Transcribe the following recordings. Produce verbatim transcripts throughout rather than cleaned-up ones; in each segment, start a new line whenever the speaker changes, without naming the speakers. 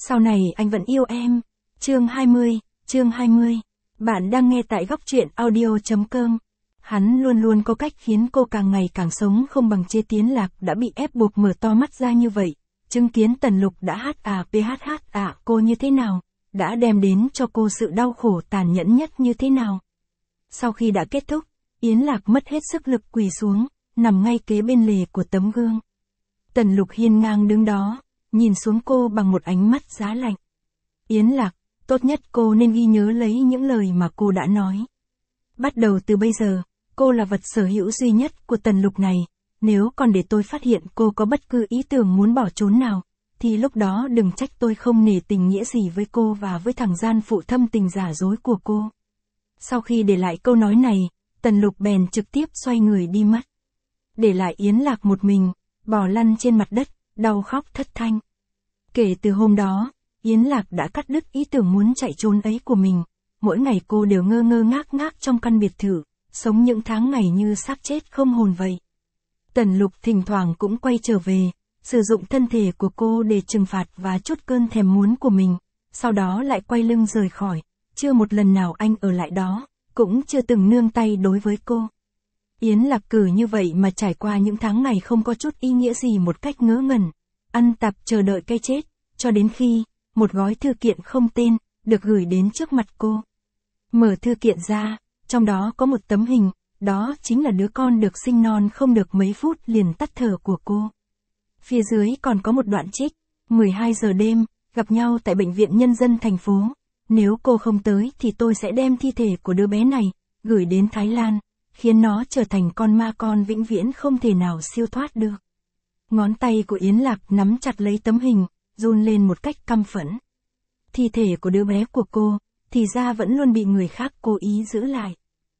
Sau này anh vẫn yêu em. Chương hai mươi, chương hai mươi. Bạn đang nghe tại góc truyện audio chấm com. Hắn luôn luôn có cách khiến cô càng ngày càng sống không bằng Chế Tiến Lạc đã bị ép buộc mở to mắt ra như vậy. Chứng kiến Tần Lục đã hát à phh hát à cô như thế nào, đã đem đến cho cô sự đau khổ tàn nhẫn nhất như thế nào. Sau khi đã kết thúc, Yến Lạc mất hết sức lực quỳ xuống, nằm ngay kế bên lề của tấm gương. Tần Lục hiên ngang đứng đó, nhìn xuống cô bằng một ánh mắt giá lạnh. Yến Lạc, tốt nhất cô nên ghi nhớ lấy những lời mà cô đã nói. Bắt đầu từ bây giờ, cô là vật sở hữu duy nhất của Tần Lục này. Nếu còn để tôi phát hiện cô có bất cứ ý tưởng muốn bỏ trốn nào, thì lúc đó đừng trách tôi không nể tình nghĩa gì với cô và với thằng gian phụ thâm tình giả dối của cô. Sau khi để lại câu nói này, Tần Lục bèn trực tiếp xoay người đi mất. Để lại Yến Lạc một mình, bò lăn trên mặt đất, đau khóc thất thanh. Kể từ hôm đó, Yến Lạc đã cắt đứt ý tưởng muốn chạy trốn ấy của mình. Mỗi ngày cô đều ngơ ngơ ngác ngác trong căn biệt thự, sống những tháng ngày như xác chết không hồn vậy. Tần Lục thỉnh thoảng cũng quay trở về, sử dụng thân thể của cô để trừng phạt và trút cơn thèm muốn của mình, sau đó lại quay lưng rời khỏi. Chưa một lần nào anh ở lại đó, cũng chưa từng nương tay đối với cô. Yến Lạc cử như vậy mà trải qua những tháng ngày không có chút ý nghĩa gì một cách ngớ ngẩn, ăn tạp chờ đợi cái chết, cho đến khi, một gói thư kiện không tên, được gửi đến trước mặt cô. Mở thư kiện ra, trong đó có một tấm hình, đó chính là đứa con được sinh non không được mấy phút liền tắt thở của cô. Phía dưới còn có một đoạn trích, mười hai giờ đêm, gặp nhau tại bệnh viện nhân dân thành phố. Nếu cô không tới thì tôi sẽ đem thi thể của đứa bé này, gửi đến Thái Lan, khiến nó trở thành con ma con vĩnh viễn không thể nào siêu thoát được. Ngón tay của Yến Lạc nắm chặt lấy tấm hình, run lên một cách căm phẫn. Thi thể của đứa bé của cô, thì ra vẫn luôn bị người khác cố ý giữ lại.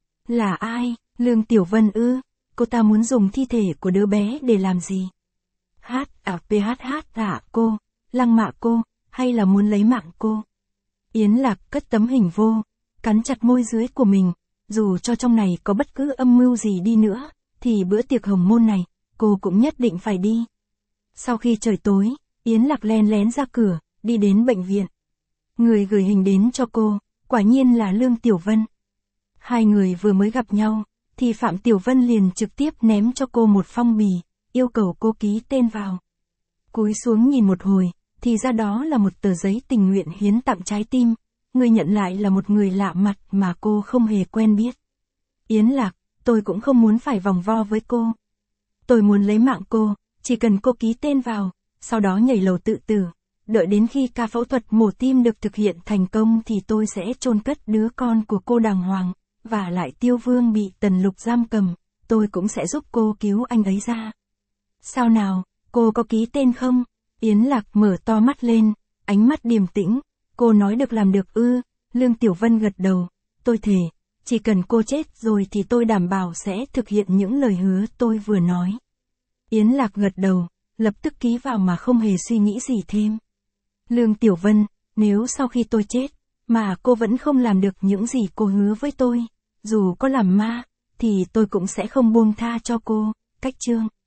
Là ai? Lương Tiểu Vân ư? Cô ta muốn dùng thi thể của đứa bé để làm gì? Hát à phh hát à cô, lăng mạ cô, hay là muốn lấy mạng cô? Yến Lạc cất tấm hình vô, cắn chặt môi dưới của mình, dù cho trong này có bất cứ âm mưu gì đi nữa, thì bữa tiệc hồng môn này, cô cũng nhất định phải đi. Sau khi trời tối, Yến Lạc len lén ra cửa, đi đến bệnh viện. Người gửi hình đến cho cô, quả nhiên là Lương Tiểu Vân. Hai người vừa mới gặp nhau, thì Phạm Tiểu Vân liền trực tiếp ném cho cô một phong bì, yêu cầu cô ký tên vào. Cúi xuống nhìn một hồi, thì ra đó là một tờ giấy tình nguyện hiến tặng trái tim, người nhận lại là một người lạ mặt mà cô không hề quen biết. Yến Lạc, tôi cũng không muốn phải vòng vo với cô. Tôi muốn lấy mạng cô, chỉ cần cô ký tên vào, sau đó nhảy lầu tự tử. Đợi đến khi ca phẫu thuật mổ tim được thực hiện thành công thì tôi sẽ chôn cất đứa con của cô đàng hoàng, và lại Tiêu Vương bị Tần Lục giam cầm, tôi cũng sẽ giúp cô cứu anh ấy ra. Sao nào, cô có ký tên không? Yến Lạc mở to mắt lên, ánh mắt điềm tĩnh, cô nói được làm được ư? Lương Tiểu Vân gật đầu, tôi thề, chỉ cần cô chết rồi thì tôi đảm bảo sẽ thực hiện những lời hứa tôi vừa nói. Yến Lạc gật đầu, lập tức ký vào mà không hề suy nghĩ gì thêm. Lương Tiểu Vân, nếu sau khi tôi chết, mà cô vẫn không làm được những gì cô hứa với tôi, dù có làm ma, thì tôi cũng sẽ không buông tha cho cô, cách chương.